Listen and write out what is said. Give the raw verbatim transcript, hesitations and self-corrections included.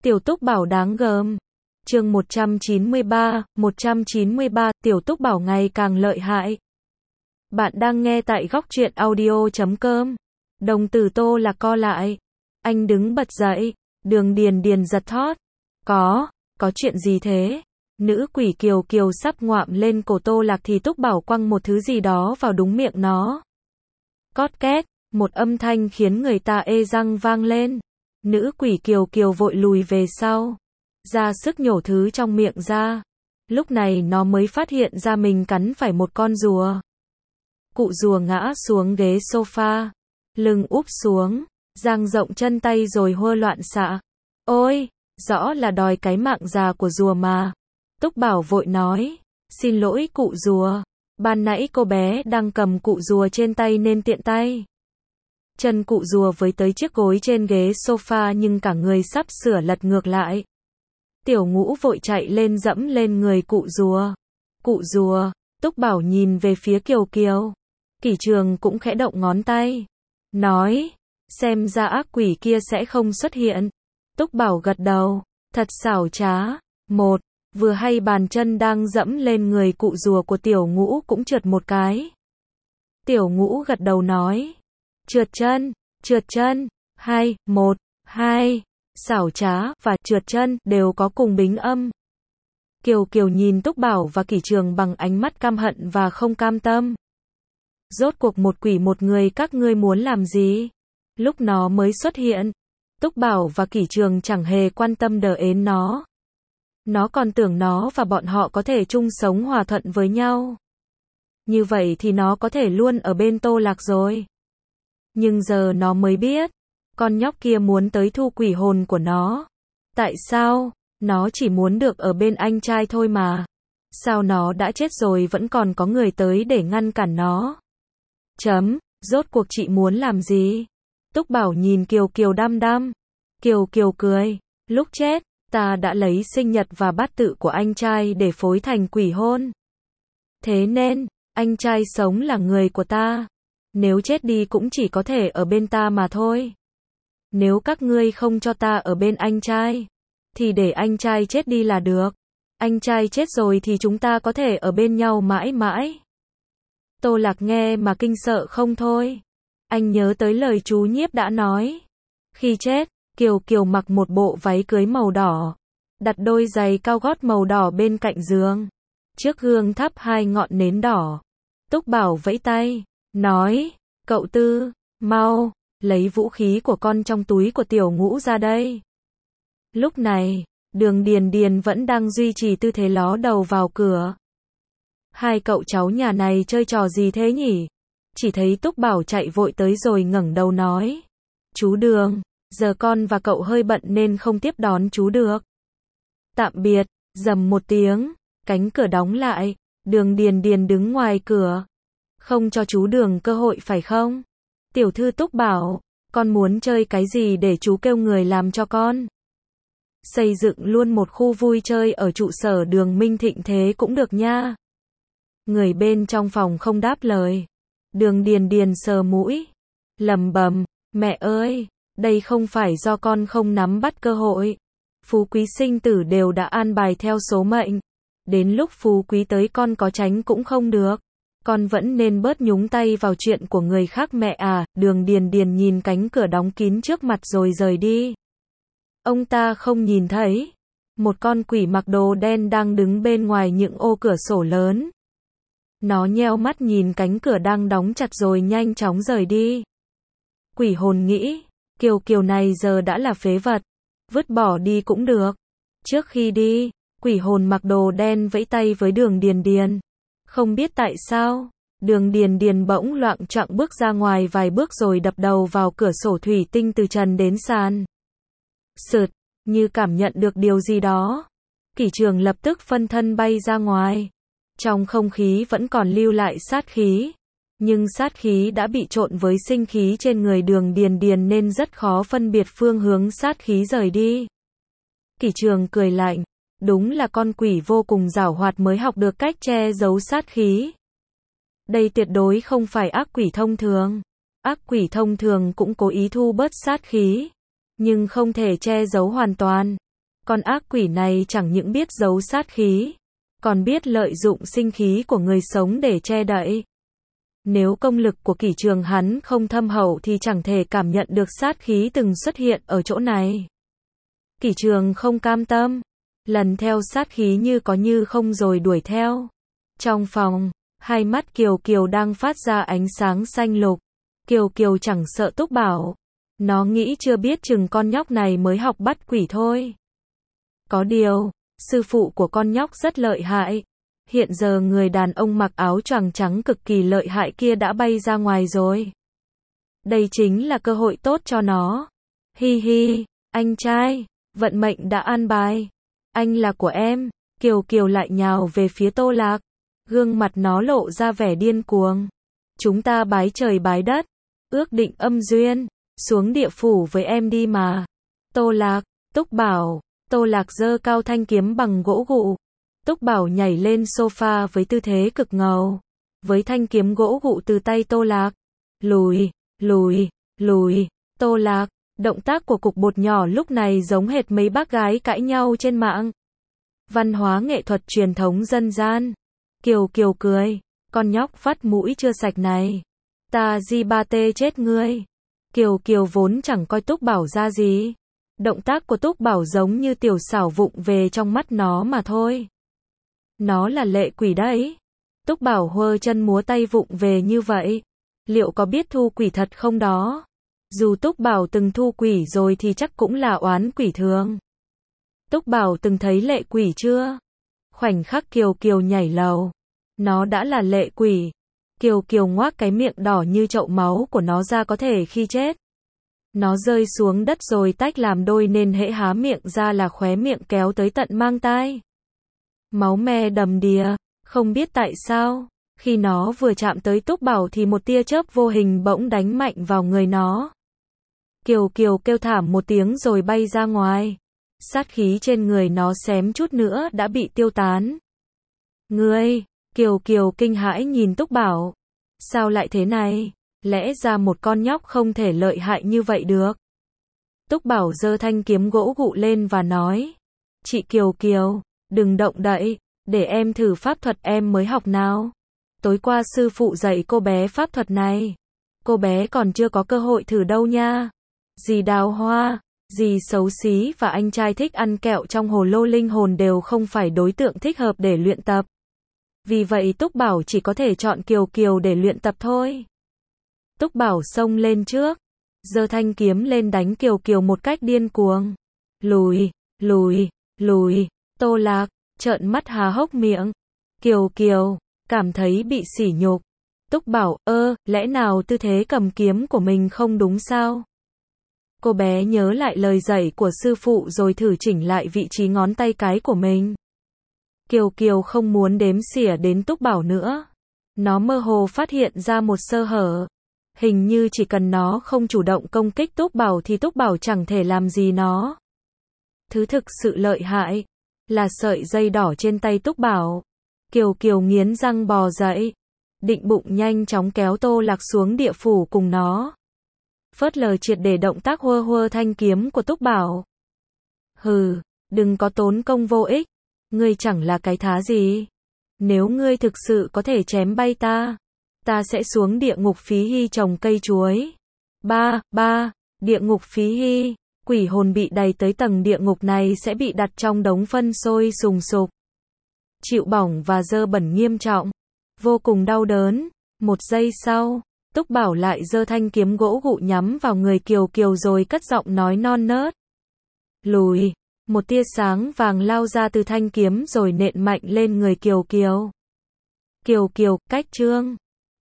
Tiểu Túc Bảo đáng gờm. Chương một trăm chín mươi ba, một trăm chín mươi ba, Tiểu Túc Bảo ngày càng lợi hại. Bạn đang nghe tại góc truyện audio chấm com. Đồng tử Tô Lạc co lại. Anh đứng bật dậy. Đường Điền Điền giật thót. Có, có chuyện gì thế? Nữ quỷ Kiều Kiều sắp ngoạm lên cổ Tô Lạc thì Túc Bảo quăng một thứ gì đó vào đúng miệng nó. Cót két, một âm thanh khiến người ta ê răng vang lên. Nữ quỷ Kiều Kiều vội lùi về sau, ra sức nhổ thứ trong miệng ra. Lúc này nó mới phát hiện ra mình cắn phải một con rùa. Cụ rùa ngã xuống ghế sofa, lưng úp xuống, dang rộng chân tay rồi hô loạn xạ. Ôi, rõ là đòi cái mạng già của rùa mà. Túc Bảo vội nói, xin lỗi cụ rùa, ban nãy cô bé đang cầm cụ rùa trên tay nên tiện tay. Chân cụ rùa với tới chiếc gối trên ghế sofa nhưng cả người sắp sửa lật ngược lại. Tiểu Ngũ vội chạy lên dẫm lên người cụ rùa. Cụ rùa, Túc Bảo nhìn về phía Kiều Kiều. Kỷ Trường cũng khẽ động ngón tay. Nói, xem ra ác quỷ kia sẽ không xuất hiện. Túc Bảo gật đầu, thật xảo trá. Một, vừa hay bàn chân đang dẫm lên người cụ rùa của Tiểu Ngũ cũng trượt một cái. Tiểu Ngũ gật đầu nói. Trượt chân, trượt chân, hai, một, hai, xảo trá và trượt chân đều có cùng bính âm. Kiều Kiều nhìn Túc Bảo và Kỷ Trường bằng ánh mắt căm hận và không cam tâm. Rốt cuộc một quỷ một người các ngươi muốn làm gì? Lúc nó mới xuất hiện, Túc Bảo và Kỷ Trường chẳng hề quan tâm đờ ến nó. Nó còn tưởng nó và bọn họ có thể chung sống hòa thuận với nhau. Như vậy thì nó có thể luôn ở bên Tô Lạc rồi. Nhưng giờ nó mới biết, con nhóc kia muốn tới thu quỷ hồn của nó. Tại sao? Nó chỉ muốn được ở bên anh trai thôi mà. Sao nó đã chết rồi vẫn còn có người tới để ngăn cản nó? Chấm, rốt cuộc chị muốn làm gì? Túc Bảo nhìn Kiều Kiều đăm đăm. Kiều Kiều cười, lúc chết, ta đã lấy sinh nhật và bát tự của anh trai để phối thành quỷ hôn. Thế nên, anh trai sống là người của ta. Nếu chết đi cũng chỉ có thể ở bên ta mà thôi. Nếu các ngươi không cho ta ở bên anh trai, thì để anh trai chết đi là được. Anh trai chết rồi thì chúng ta có thể ở bên nhau mãi mãi. Tô Lạc nghe mà kinh sợ không thôi. Anh nhớ tới lời chú Nhiếp đã nói. Khi chết, Kiều Kiều mặc một bộ váy cưới màu đỏ, đặt đôi giày cao gót màu đỏ bên cạnh giường. Trước gương thắp hai ngọn nến đỏ. Túc Bảo vẫy tay, nói, cậu Tư, mau, lấy vũ khí của con trong túi của Tiểu Ngũ ra đây. Lúc này, Đường Điền Điền vẫn đang duy trì tư thế ló đầu vào cửa. Hai cậu cháu nhà này chơi trò gì thế nhỉ? Chỉ thấy Túc Bảo chạy vội tới rồi ngẩng đầu nói. Chú Đường, giờ con và cậu hơi bận nên không tiếp đón chú được. Tạm biệt, rầm một tiếng, cánh cửa đóng lại, Đường Điền Điền đứng ngoài cửa. Không cho chú Đường cơ hội phải không? Tiểu thư Túc Bảo, con muốn chơi cái gì để chú kêu người làm cho con? Xây dựng luôn một khu vui chơi ở trụ sở Đường Minh Thịnh thế cũng được nha. Người bên trong phòng không đáp lời. Đường Điền Điền sờ mũi, lẩm bẩm, mẹ ơi, đây không phải do con không nắm bắt cơ hội. Phú quý sinh tử đều đã an bài theo số mệnh. Đến lúc phú quý tới con có tránh cũng không được. Con vẫn nên bớt nhúng tay vào chuyện của người khác mẹ à. Đường Điền Điền nhìn cánh cửa đóng kín trước mặt rồi rời đi. Ông ta không nhìn thấy. Một con quỷ mặc đồ đen đang đứng bên ngoài những ô cửa sổ lớn. Nó nheo mắt nhìn cánh cửa đang đóng chặt rồi nhanh chóng rời đi. Quỷ hồn nghĩ, Kiều Kiều này giờ đã là phế vật. Vứt bỏ đi cũng được. Trước khi đi, quỷ hồn mặc đồ đen vẫy tay với Đường Điền Điền. Không biết tại sao, Đường Điền Điền bỗng loạng choạng bước ra ngoài vài bước rồi đập đầu vào cửa sổ thủy tinh từ trần đến sàn. Sượt, như cảm nhận được điều gì đó. Kỷ Trường lập tức phân thân bay ra ngoài. Trong không khí vẫn còn lưu lại sát khí. Nhưng sát khí đã bị trộn với sinh khí trên người Đường Điền Điền nên rất khó phân biệt phương hướng sát khí rời đi. Kỷ Trường cười lạnh. Đúng là con quỷ vô cùng giảo hoạt mới học được cách che giấu sát khí. Đây tuyệt đối không phải ác quỷ thông thường. Ác quỷ thông thường cũng cố ý thu bớt sát khí. Nhưng không thể che giấu hoàn toàn. Con ác quỷ này chẳng những biết giấu sát khí, còn biết lợi dụng sinh khí của người sống để che đậy. Nếu công lực của Kỷ Trường hắn không thâm hậu thì chẳng thể cảm nhận được sát khí từng xuất hiện ở chỗ này. Kỷ Trường không cam tâm, lần theo sát khí như có như không rồi đuổi theo. Trong phòng, hai mắt Kiều Kiều đang phát ra ánh sáng xanh lục. Kiều Kiều chẳng sợ Túc Bảo. Nó nghĩ chưa biết chừng con nhóc này mới học bắt quỷ thôi. Có điều, sư phụ của con nhóc rất lợi hại. Hiện giờ người đàn ông mặc áo choàng trắng cực kỳ lợi hại kia đã bay ra ngoài rồi. Đây chính là cơ hội tốt cho nó. Hi hi, anh trai, vận mệnh đã an bài. Anh là của em. Kiều Kiều lại nhào về phía Tô Lạc. Gương mặt nó lộ ra vẻ điên cuồng. Chúng ta bái trời bái đất. Ước định âm duyên. Xuống địa phủ với em đi mà. Tô Lạc, Túc Bảo. Tô Lạc giơ cao thanh kiếm bằng gỗ gụ. Túc Bảo nhảy lên sofa với tư thế cực ngầu. Với thanh kiếm gỗ gụ từ tay Tô Lạc. Lùi, lùi, lùi. Tô Lạc, động tác của cục bột nhỏ lúc này giống hệt mấy bác gái cãi nhau trên mạng. Văn hóa nghệ thuật truyền thống dân gian. Kiều Kiều cười. Con nhóc vắt mũi chưa sạch này. Ta di ba tê chết ngươi. Kiều Kiều vốn chẳng coi Túc Bảo ra gì. Động tác của Túc Bảo giống như tiểu xảo vụng về trong mắt nó mà thôi. Nó là lệ quỷ đấy. Túc Bảo huơ chân múa tay vụng về như vậy. Liệu có biết thu quỷ thật không đó? Dù Túc Bảo từng thu quỷ rồi thì chắc cũng là oán quỷ thường. Túc Bảo từng thấy lệ quỷ chưa? Khoảnh khắc Kiều Kiều nhảy lầu. Nó đã là lệ quỷ. Kiều Kiều ngoác cái miệng đỏ như chậu máu của nó ra có thể khi chết. Nó rơi xuống đất rồi tách làm đôi nên hễ há miệng ra là khóe miệng kéo tới tận mang tai. Máu me đầm đìa, không biết tại sao, khi nó vừa chạm tới Túc Bảo thì một tia chớp vô hình bỗng đánh mạnh vào người nó. Kiều Kiều kêu thảm một tiếng rồi bay ra ngoài. Sát khí trên người nó xém chút nữa đã bị tiêu tán. Ngươi, Kiều Kiều kinh hãi nhìn Túc Bảo. Sao lại thế này? Lẽ ra một con nhóc không thể lợi hại như vậy được. Túc Bảo giơ thanh kiếm gỗ gụ lên và nói. Chị Kiều Kiều, đừng động đậy, để em thử pháp thuật em mới học nào. Tối qua sư phụ dạy cô bé pháp thuật này. Cô bé còn chưa có cơ hội thử đâu nha. Dì Đào Hoa, dì xấu xí và anh trai thích ăn kẹo trong hồ lô linh hồn đều không phải đối tượng thích hợp để luyện tập. Vì vậy Túc Bảo chỉ có thể chọn Kiều Kiều để luyện tập thôi. Túc Bảo xông lên trước, giơ thanh kiếm lên đánh Kiều Kiều một cách điên cuồng. Lùi, lùi, lùi. Tô Lạc trợn mắt há hốc miệng. Kiều Kiều cảm thấy bị sỉ nhục. Túc Bảo, ơ, lẽ nào tư thế cầm kiếm của mình không đúng sao? Cô bé nhớ lại lời dạy của sư phụ rồi thử chỉnh lại vị trí ngón tay cái của mình. Kiều Kiều không muốn đếm xỉa đến Túc Bảo nữa. Nó mơ hồ phát hiện ra một sơ hở. Hình như chỉ cần nó không chủ động công kích Túc Bảo thì Túc Bảo chẳng thể làm gì nó. Thứ thực sự lợi hại là sợi dây đỏ trên tay Túc Bảo. Kiều Kiều nghiến răng bò dậy, định bụng nhanh chóng kéo Tô Lạc xuống địa phủ cùng nó. Phớt lờ triệt để động tác huơ huơ thanh kiếm của Túc Bảo. Hừ, đừng có tốn công vô ích. Ngươi chẳng là cái thá gì. Nếu ngươi thực sự có thể chém bay ta, ta sẽ xuống địa ngục phí hy trồng cây chuối. Ba, ba, địa ngục phí hy, quỷ hồn bị đày tới tầng địa ngục này sẽ bị đặt trong đống phân sôi sùng sục. Chịu bỏng và dơ bẩn nghiêm trọng. Vô cùng đau đớn. Một giây sau, Túc Bảo lại giơ thanh kiếm gỗ gụ nhắm vào người Kiều Kiều rồi cất giọng nói non nớt. Lùi. Một tia sáng vàng lao ra từ thanh kiếm rồi nện mạnh lên người Kiều Kiều. Kiều Kiều, cách chương.